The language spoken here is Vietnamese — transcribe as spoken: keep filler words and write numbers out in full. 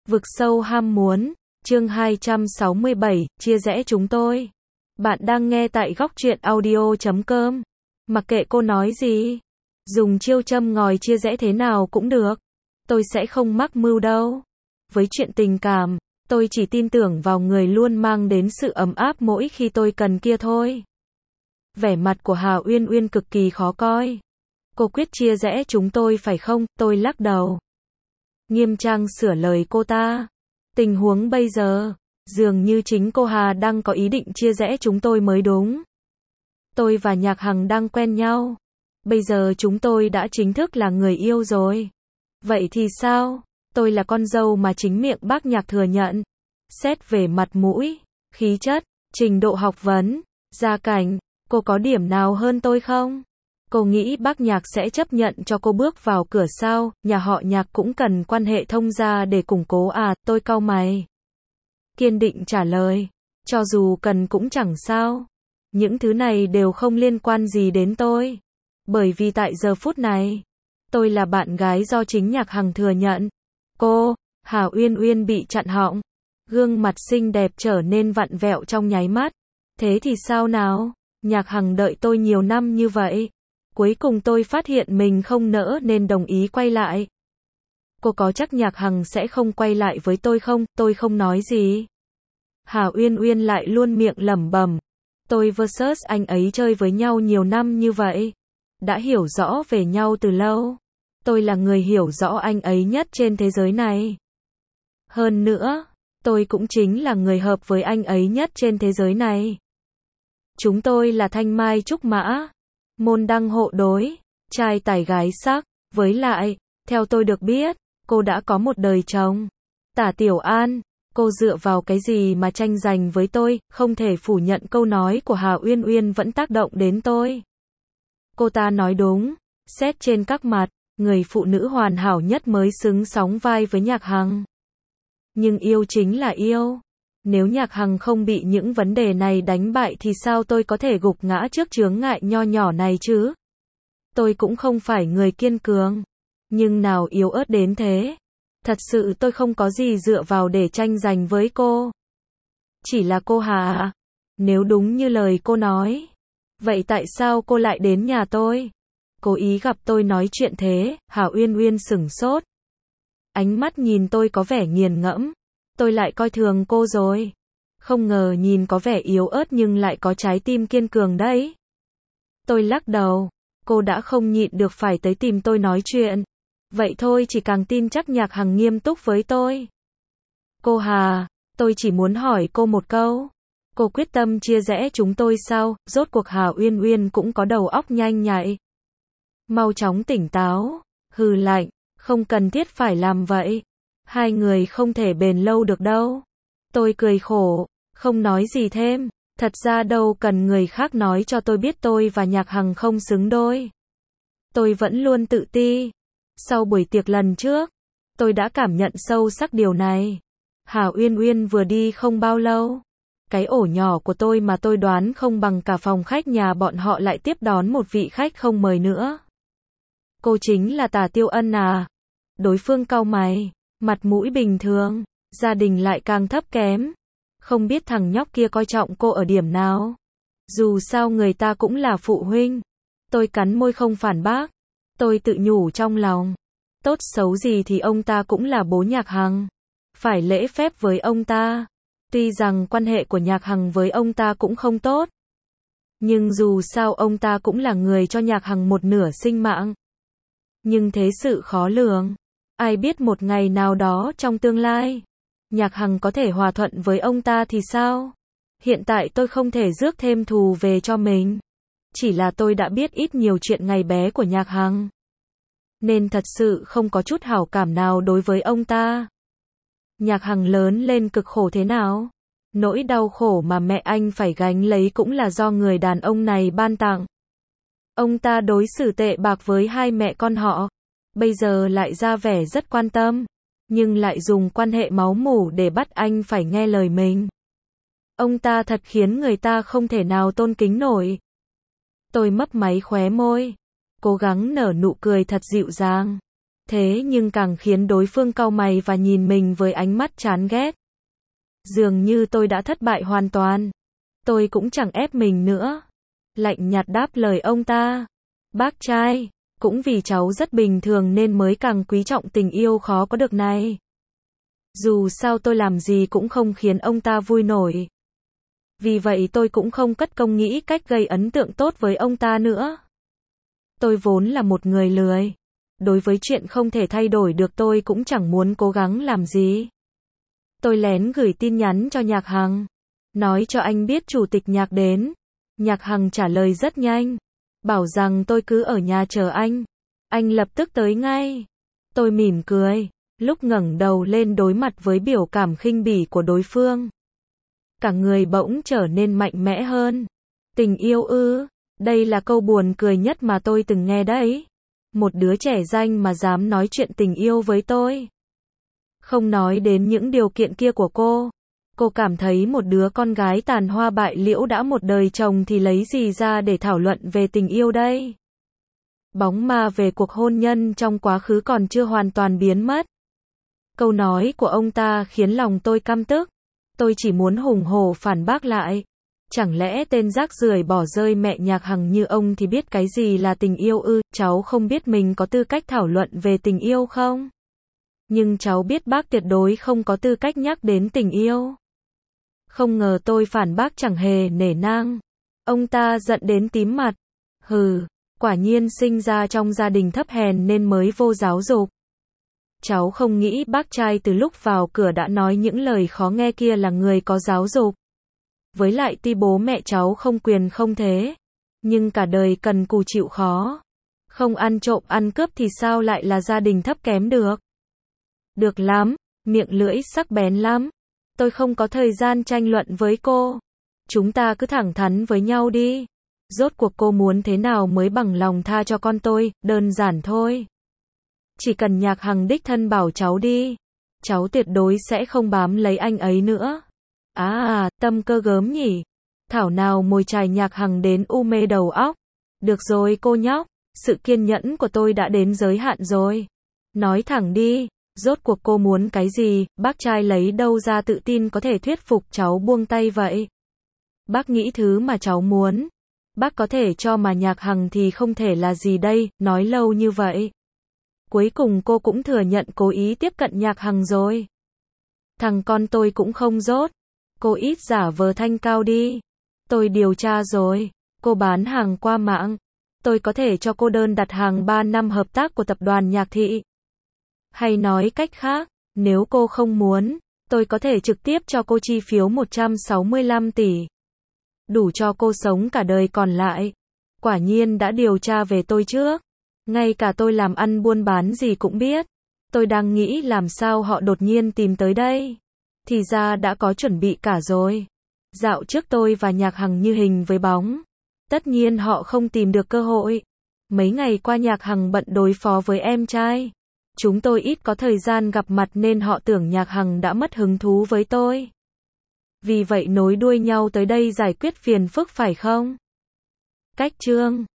Vực sâu ham muốn, chương hai trăm sáu mươi bảy, chia rẽ chúng tôi. Bạn đang nghe tại góc truyện audio chấm com. Mặc kệ cô nói gì, dùng chiêu châm ngòi chia rẽ thế nào cũng được. Tôi sẽ không mắc mưu đâu. Với chuyện tình cảm, tôi chỉ tin tưởng vào người luôn mang đến sự ấm áp mỗi khi tôi cần kia thôi. Vẻ mặt của Hà Uyên Uyên cực kỳ khó coi. Cô quyết chia rẽ chúng tôi phải không? Tôi lắc đầu. Nghiêm trang sửa lời cô ta. Tình huống bây giờ, dường như chính cô Hà đang có ý định chia rẽ chúng tôi mới đúng. Tôi và Nhạc Hằng đang quen nhau. Bây giờ chúng tôi đã chính thức là người yêu rồi. Vậy thì sao? Tôi là con dâu mà chính miệng bác Nhạc thừa nhận. Xét về mặt mũi, khí chất, trình độ học vấn, gia cảnh, cô có điểm nào hơn tôi không? Cô nghĩ bác Nhạc sẽ chấp nhận cho cô bước vào cửa sao? Nhà họ Nhạc cũng cần quan hệ thông gia để củng cố à? Tôi cau mày. Kiên định trả lời. Cho dù cần cũng chẳng sao. Những thứ này đều không liên quan gì đến tôi. Bởi vì tại giờ phút này, tôi là bạn gái do chính Nhạc Hằng thừa nhận. Cô, Hà Uyên Uyên bị chặn họng. Gương mặt xinh đẹp trở nên vặn vẹo trong nháy mắt. Thế thì sao nào? Nhạc Hằng đợi tôi nhiều năm như vậy. Cuối cùng tôi phát hiện mình không nỡ nên đồng ý quay lại. Cô có chắc Nhạc Hằng sẽ không quay lại với tôi không? Tôi không nói gì. Hà Uyên Uyên lại luôn miệng lẩm bẩm. Tôi versus anh ấy chơi với nhau nhiều năm như vậy. Đã hiểu rõ về nhau từ lâu. Tôi là người hiểu rõ anh ấy nhất trên thế giới này. Hơn nữa, tôi cũng chính là người hợp với anh ấy nhất trên thế giới này. Chúng tôi là thanh mai trúc mã. Môn đăng hộ đối, trai tài gái sắc, với lại, theo tôi được biết, cô đã có một đời chồng. Tả Tiểu An, cô dựa vào cái gì mà tranh giành với tôi? Không thể phủ nhận câu nói của Hà Uyên Uyên vẫn tác động đến tôi. Cô ta nói đúng, xét trên các mặt, người phụ nữ hoàn hảo nhất mới xứng sóng vai với Nhạc Hằng. Nhưng yêu chính là yêu. Nếu Nhạc Hằng không bị những vấn đề này đánh bại thì sao tôi có thể gục ngã trước chướng ngại nho nhỏ này chứ? Tôi cũng không phải người kiên cường. Nhưng nào yếu ớt đến thế. Thật sự tôi không có gì dựa vào để tranh giành với cô. Chỉ là cô Hà. Nếu đúng như lời cô nói. Vậy tại sao cô lại đến nhà tôi? Cố ý gặp tôi nói chuyện thế? Hà Uyên Uyên sửng sốt. Ánh mắt nhìn tôi có vẻ nghiền ngẫm. Tôi lại coi thường cô rồi. Không ngờ nhìn có vẻ yếu ớt nhưng lại có trái tim kiên cường đấy. Tôi lắc đầu. Cô đã không nhịn được phải tới tìm tôi nói chuyện. Vậy thôi chỉ càng tin chắc Nhạc Hằng nghiêm túc với tôi. Cô Hà, tôi chỉ muốn hỏi cô một câu. Cô quyết tâm chia rẽ chúng tôi sao? Rốt cuộc Hà Uyên Uyên cũng có đầu óc nhanh nhạy. Mau chóng tỉnh táo. Hừ lạnh, không cần thiết phải làm vậy. Hai người không thể bền lâu được đâu. Tôi cười khổ, không nói gì thêm. Thật ra đâu cần người khác nói cho tôi biết tôi và Nhạc Hằng không xứng đôi. Tôi vẫn luôn tự ti. Sau buổi tiệc lần trước, tôi đã cảm nhận sâu sắc điều này. Hà Uyên Uyên vừa đi không bao lâu. Cái ổ nhỏ của tôi mà tôi đoán không bằng cả phòng khách nhà bọn họ lại tiếp đón một vị khách không mời nữa. Cô chính là Tả Tiêu Ân à? Đối phương cau mày. Mặt mũi bình thường, gia đình lại càng thấp kém. Không biết thằng nhóc kia coi trọng cô ở điểm nào. Dù sao người ta cũng là phụ huynh. Tôi cắn môi không phản bác. Tôi tự nhủ trong lòng. Tốt xấu gì thì ông ta cũng là bố Nhạc Hằng. Phải lễ phép với ông ta. Tuy rằng quan hệ của Nhạc Hằng với ông ta cũng không tốt. Nhưng dù sao ông ta cũng là người cho Nhạc Hằng một nửa sinh mạng. Nhưng thế sự khó lường. Ai biết một ngày nào đó trong tương lai, Nhạc Hằng có thể hòa thuận với ông ta thì sao? Hiện tại tôi không thể rước thêm thù về cho mình. Chỉ là tôi đã biết ít nhiều chuyện ngày bé của Nhạc Hằng. Nên thật sự không có chút hảo cảm nào đối với ông ta. Nhạc Hằng lớn lên cực khổ thế nào? Nỗi đau khổ mà mẹ anh phải gánh lấy cũng là do người đàn ông này ban tặng. Ông ta đối xử tệ bạc với hai mẹ con họ. Bây giờ lại ra vẻ rất quan tâm, nhưng lại dùng quan hệ máu mủ để bắt anh phải nghe lời mình. Ông ta thật khiến người ta không thể nào tôn kính nổi. Tôi mấp máy khóe môi, cố gắng nở nụ cười thật dịu dàng. Thế nhưng càng khiến đối phương cau mày và nhìn mình với ánh mắt chán ghét. Dường như tôi đã thất bại hoàn toàn. Tôi cũng chẳng ép mình nữa. Lạnh nhạt đáp lời ông ta. Bác trai, cũng vì cháu rất bình thường nên mới càng quý trọng tình yêu khó có được này. Dù sao tôi làm gì cũng không khiến ông ta vui nổi. Vì vậy tôi cũng không cất công nghĩ cách gây ấn tượng tốt với ông ta nữa. Tôi vốn là một người lười. Đối với chuyện không thể thay đổi được tôi cũng chẳng muốn cố gắng làm gì. Tôi lén gửi tin nhắn cho Nhạc Hằng. Nói cho anh biết chủ tịch Nhạc đến. Nhạc Hằng trả lời rất nhanh. Bảo rằng tôi cứ ở nhà chờ anh. Anh lập tức tới ngay. Tôi mỉm cười. Lúc ngẩng đầu lên đối mặt với biểu cảm khinh bỉ của đối phương. Cả người bỗng trở nên mạnh mẽ hơn. Tình yêu ư? Đây là câu buồn cười nhất mà tôi từng nghe đấy. Một đứa trẻ danh mà dám nói chuyện tình yêu với tôi. Không nói đến những điều kiện kia của cô. Cô cảm thấy một đứa con gái tàn hoa bại liễu đã một đời chồng thì lấy gì ra để thảo luận về tình yêu đây? Bóng ma về cuộc hôn nhân trong quá khứ còn chưa hoàn toàn biến mất. Câu nói của ông ta khiến lòng tôi căm tức. Tôi chỉ muốn hùng hổ phản bác lại. Chẳng lẽ tên rác rưởi bỏ rơi mẹ Nhạc Hằng như ông thì biết cái gì là tình yêu ư? Cháu không biết mình có tư cách thảo luận về tình yêu không? Nhưng cháu biết bác tuyệt đối không có tư cách nhắc đến tình yêu. Không ngờ tôi phản bác chẳng hề nể nang. Ông ta giận đến tím mặt. Hừ, quả nhiên sinh ra trong gia đình thấp hèn nên mới vô giáo dục. Cháu không nghĩ bác trai từ lúc vào cửa đã nói những lời khó nghe kia là người có giáo dục. Với lại tuy bố mẹ cháu không quyền không thế, nhưng cả đời cần cù chịu khó. Không ăn trộm ăn cướp thì sao lại là gia đình thấp kém được. Được lắm, miệng lưỡi sắc bén lắm. Tôi không có thời gian tranh luận với cô. Chúng ta cứ thẳng thắn với nhau đi. Rốt cuộc cô muốn thế nào mới bằng lòng tha cho con tôi, đơn giản thôi. Chỉ cần Nhạc Hằng đích thân bảo cháu đi. Cháu tuyệt đối sẽ không bám lấy anh ấy nữa. À à, tâm cơ gớm nhỉ. Thảo nào mồi chài Nhạc Hằng đến u mê đầu óc. Được rồi cô nhóc, sự kiên nhẫn của tôi đã đến giới hạn rồi. Nói thẳng đi, rốt cuộc cô muốn cái gì, bác trai lấy đâu ra tự tin có thể thuyết phục cháu buông tay vậy? Bác nghĩ thứ mà cháu muốn, bác có thể cho mà Nhạc Hằng thì không thể là gì đây, nói lâu như vậy. Cuối cùng cô cũng thừa nhận cố ý tiếp cận Nhạc Hằng rồi. Thằng con tôi cũng không dốt. Cô ít giả vờ thanh cao đi. Tôi điều tra rồi. Cô bán hàng qua mạng. Tôi có thể cho cô đơn đặt hàng ba năm hợp tác của tập đoàn Nhạc Thị. Hay nói cách khác, nếu cô không muốn, tôi có thể trực tiếp cho cô chi phiếu một trăm sáu mươi lăm tỷ. Đủ cho cô sống cả đời còn lại. Quả nhiên đã điều tra về tôi trước. Ngay cả tôi làm ăn buôn bán gì cũng biết. Tôi đang nghĩ làm sao họ đột nhiên tìm tới đây. Thì ra đã có chuẩn bị cả rồi. Dạo trước tôi và Nhạc Hằng như hình với bóng. Tất nhiên họ không tìm được cơ hội. Mấy ngày qua Nhạc Hằng bận đối phó với em trai. Chúng tôi ít có thời gian gặp mặt nên họ tưởng Nhạc Hằng đã mất hứng thú với tôi. Vì vậy nối đuôi nhau tới đây giải quyết phiền phức phải không? Cách chương